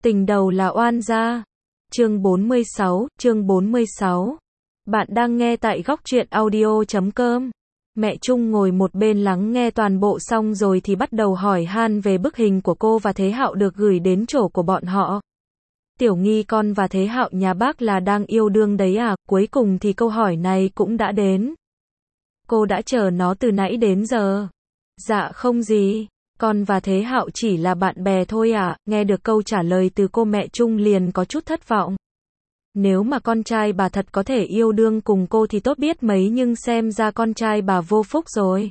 Tình đầu là oan gia. Chương 46. Bạn đang nghe tại góc truyện audio.com. Mẹ Trung ngồi một bên lắng nghe toàn bộ xong rồi thì bắt đầu hỏi han về bức hình của cô và Thế Hạo được gửi đến chỗ của bọn họ. Tiểu Nghi, con và Thế Hạo nhà bác là đang yêu đương đấy à? Cuối cùng thì câu hỏi này cũng đã đến. Cô đã chờ nó từ nãy đến giờ. Dạ không gì. Con và Thế Hạo chỉ là bạn bè thôi à? Nghe được câu trả lời từ cô, mẹ Trung liền có chút thất vọng. Nếu mà con trai bà thật có thể yêu đương cùng cô thì tốt biết mấy, nhưng xem ra con trai bà vô phúc rồi.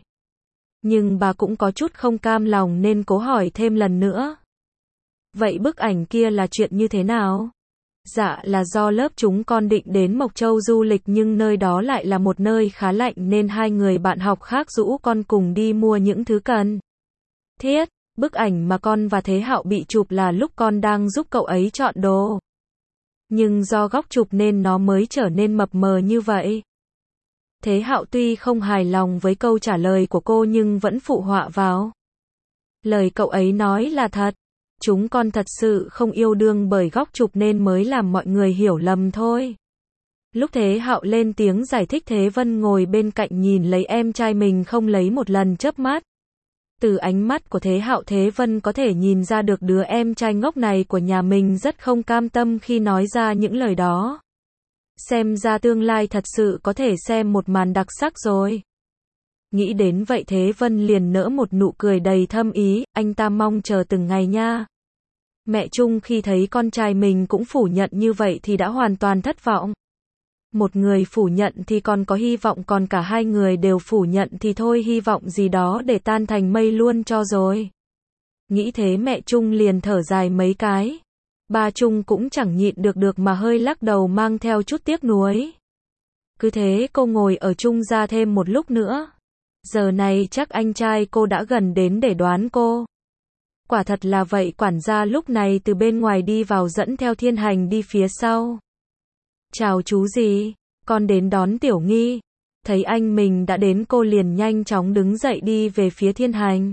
Nhưng bà cũng có chút không cam lòng nên cố hỏi thêm lần nữa. Vậy bức ảnh kia là chuyện như thế nào? Dạ là do lớp chúng con định đến Mộc Châu du lịch nhưng nơi đó lại là một nơi khá lạnh nên hai người bạn học khác rủ con cùng đi mua những thứ cần thiết. Bức ảnh mà con và Thế Hạo bị chụp là lúc con đang giúp cậu ấy chọn đồ. Nhưng do góc chụp nên nó mới trở nên mập mờ như vậy. Thế Hạo tuy không hài lòng với câu trả lời của cô nhưng vẫn phụ họa vào. Lời cậu ấy nói là thật. Chúng con thật sự không yêu đương bởi góc chụp nên mới làm mọi người hiểu lầm thôi. Lúc Thế Hạo lên tiếng giải thích, Thế Vân ngồi bên cạnh nhìn lấy em trai mình không lấy một lần chớp mắt. Từ ánh mắt của Thế Hạo, Thế Vân có thể nhìn ra được đứa em trai ngốc này của nhà mình rất không cam tâm khi nói ra những lời đó. Xem ra tương lai thật sự có thể xem một màn đặc sắc rồi. Nghĩ đến vậy, Thế Vân liền nở một nụ cười đầy thâm ý, anh ta mong chờ từng ngày nha. Mẹ Trung khi thấy con trai mình cũng phủ nhận như vậy thì đã hoàn toàn thất vọng. Một người phủ nhận thì còn có hy vọng, còn cả hai người đều phủ nhận thì thôi, hy vọng gì đó để tan thành mây luôn cho rồi. Nghĩ thế mẹ Trung liền thở dài mấy cái. Ba Trung cũng chẳng nhịn được mà hơi lắc đầu mang theo chút tiếc nuối. Cứ thế cô ngồi ở Trung gia thêm một lúc nữa. Giờ này chắc anh trai cô đã gần đến để đoán cô. Quả thật là vậy, quản gia lúc này từ bên ngoài đi vào dẫn theo Thiên Hành đi phía sau. Chào chú gì, con đến đón Tiểu Nghi. Thấy anh mình đã đến, cô liền nhanh chóng đứng dậy đi về phía Thiên Hành.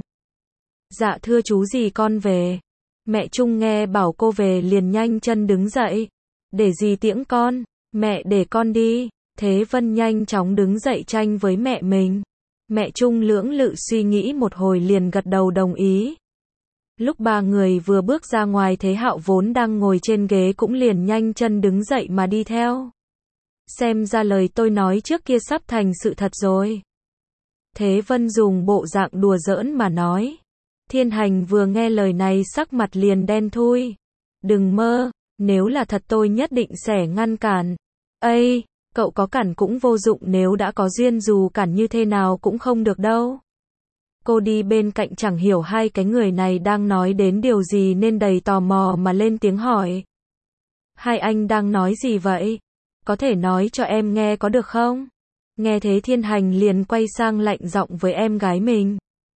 Dạ thưa chú gì, con về. Mẹ Trung nghe bảo cô về liền nhanh chân đứng dậy. Để gì tiễn con, mẹ để con đi. Thế Vân nhanh chóng đứng dậy tranh với mẹ mình. Mẹ Trung lưỡng lự suy nghĩ một hồi liền gật đầu đồng ý. Lúc ba người vừa bước ra ngoài, Thế Hạo vốn đang ngồi trên ghế cũng liền nhanh chân đứng dậy mà đi theo. Xem ra lời tôi nói trước kia sắp thành sự thật rồi. Thế Vân dùng bộ dạng đùa giỡn mà nói. Thiên Hành vừa nghe lời này sắc mặt liền đen thui. Đừng mơ, nếu là thật tôi nhất định sẽ ngăn cản. Ây, cậu có cản cũng vô dụng, nếu đã có duyên dù cản như thế nào cũng không được đâu. Cô đi bên cạnh chẳng hiểu hai cái người này đang nói đến điều gì nên đầy tò mò mà lên tiếng hỏi. Hai anh đang nói gì vậy? Có thể nói cho em nghe có được không? Nghe thế Thiên Hành liền quay sang lạnh giọng với em gái mình.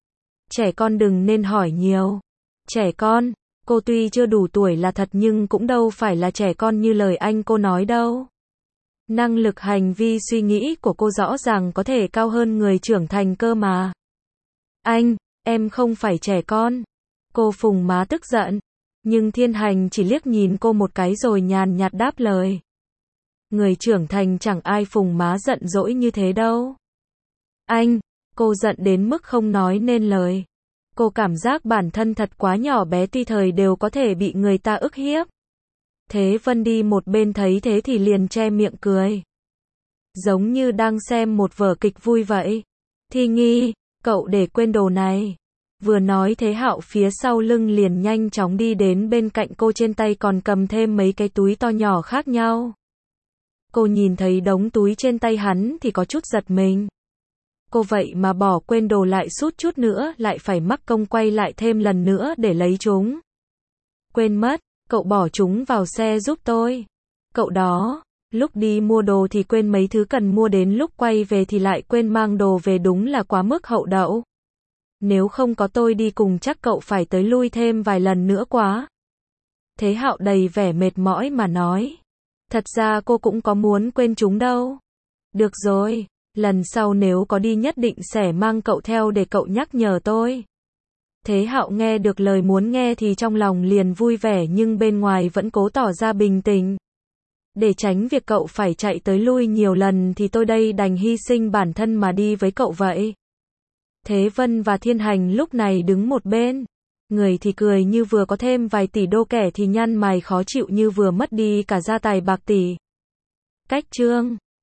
Trẻ con đừng nên hỏi nhiều. Trẻ con, cô tuy chưa đủ tuổi là thật nhưng cũng đâu phải là trẻ con như lời anh cô nói đâu. Năng lực hành vi suy nghĩ của cô rõ ràng có thể cao hơn người trưởng thành cơ mà. Anh, em không phải trẻ con. Cô phùng má tức giận. Nhưng Thiên Hành chỉ liếc nhìn cô một cái rồi nhàn nhạt đáp lời. Người trưởng thành chẳng ai phùng má giận dỗi như thế đâu. Anh, cô giận đến mức không nói nên lời. Cô cảm giác bản thân thật quá nhỏ bé, tuy thời đều có thể bị người ta ức hiếp. Thế Vân đi một bên thấy thế thì liền che miệng cười. Giống như đang xem một vở kịch vui vậy. Thi Nghi, cậu để quên đồ này. Vừa nói Thế Hạo phía sau lưng liền nhanh chóng đi đến bên cạnh cô, trên tay còn cầm thêm mấy cái túi to nhỏ khác nhau. Cô nhìn thấy đống túi trên tay hắn thì có chút giật mình. Cô vậy mà bỏ quên đồ, lại sút chút nữa lại phải mắc công quay lại thêm lần nữa để lấy chúng. Quên mất, cậu bỏ chúng vào xe giúp tôi. Cậu đó, lúc đi mua đồ thì quên mấy thứ cần mua, đến lúc quay về thì lại quên mang đồ về, đúng là quá mức hậu đậu. Nếu không có tôi đi cùng chắc cậu phải tới lui thêm vài lần nữa quá. Thế Hạo đầy vẻ mệt mỏi mà nói. Thật ra cô cũng có muốn quên chúng đâu. Được rồi, lần sau nếu có đi nhất định sẽ mang cậu theo để cậu nhắc nhở tôi. Thế Hạo nghe được lời muốn nghe thì trong lòng liền vui vẻ nhưng bên ngoài vẫn cố tỏ ra bình tĩnh. Để tránh việc cậu phải chạy tới lui nhiều lần thì tôi đây đành hy sinh bản thân mà đi với cậu vậy. Thế Vân và Thiên Hành lúc này đứng một bên. Người thì cười như vừa có thêm vài tỷ đô, kẻ thì nhăn mày khó chịu như vừa mất đi cả gia tài bạc tỷ. Cách chương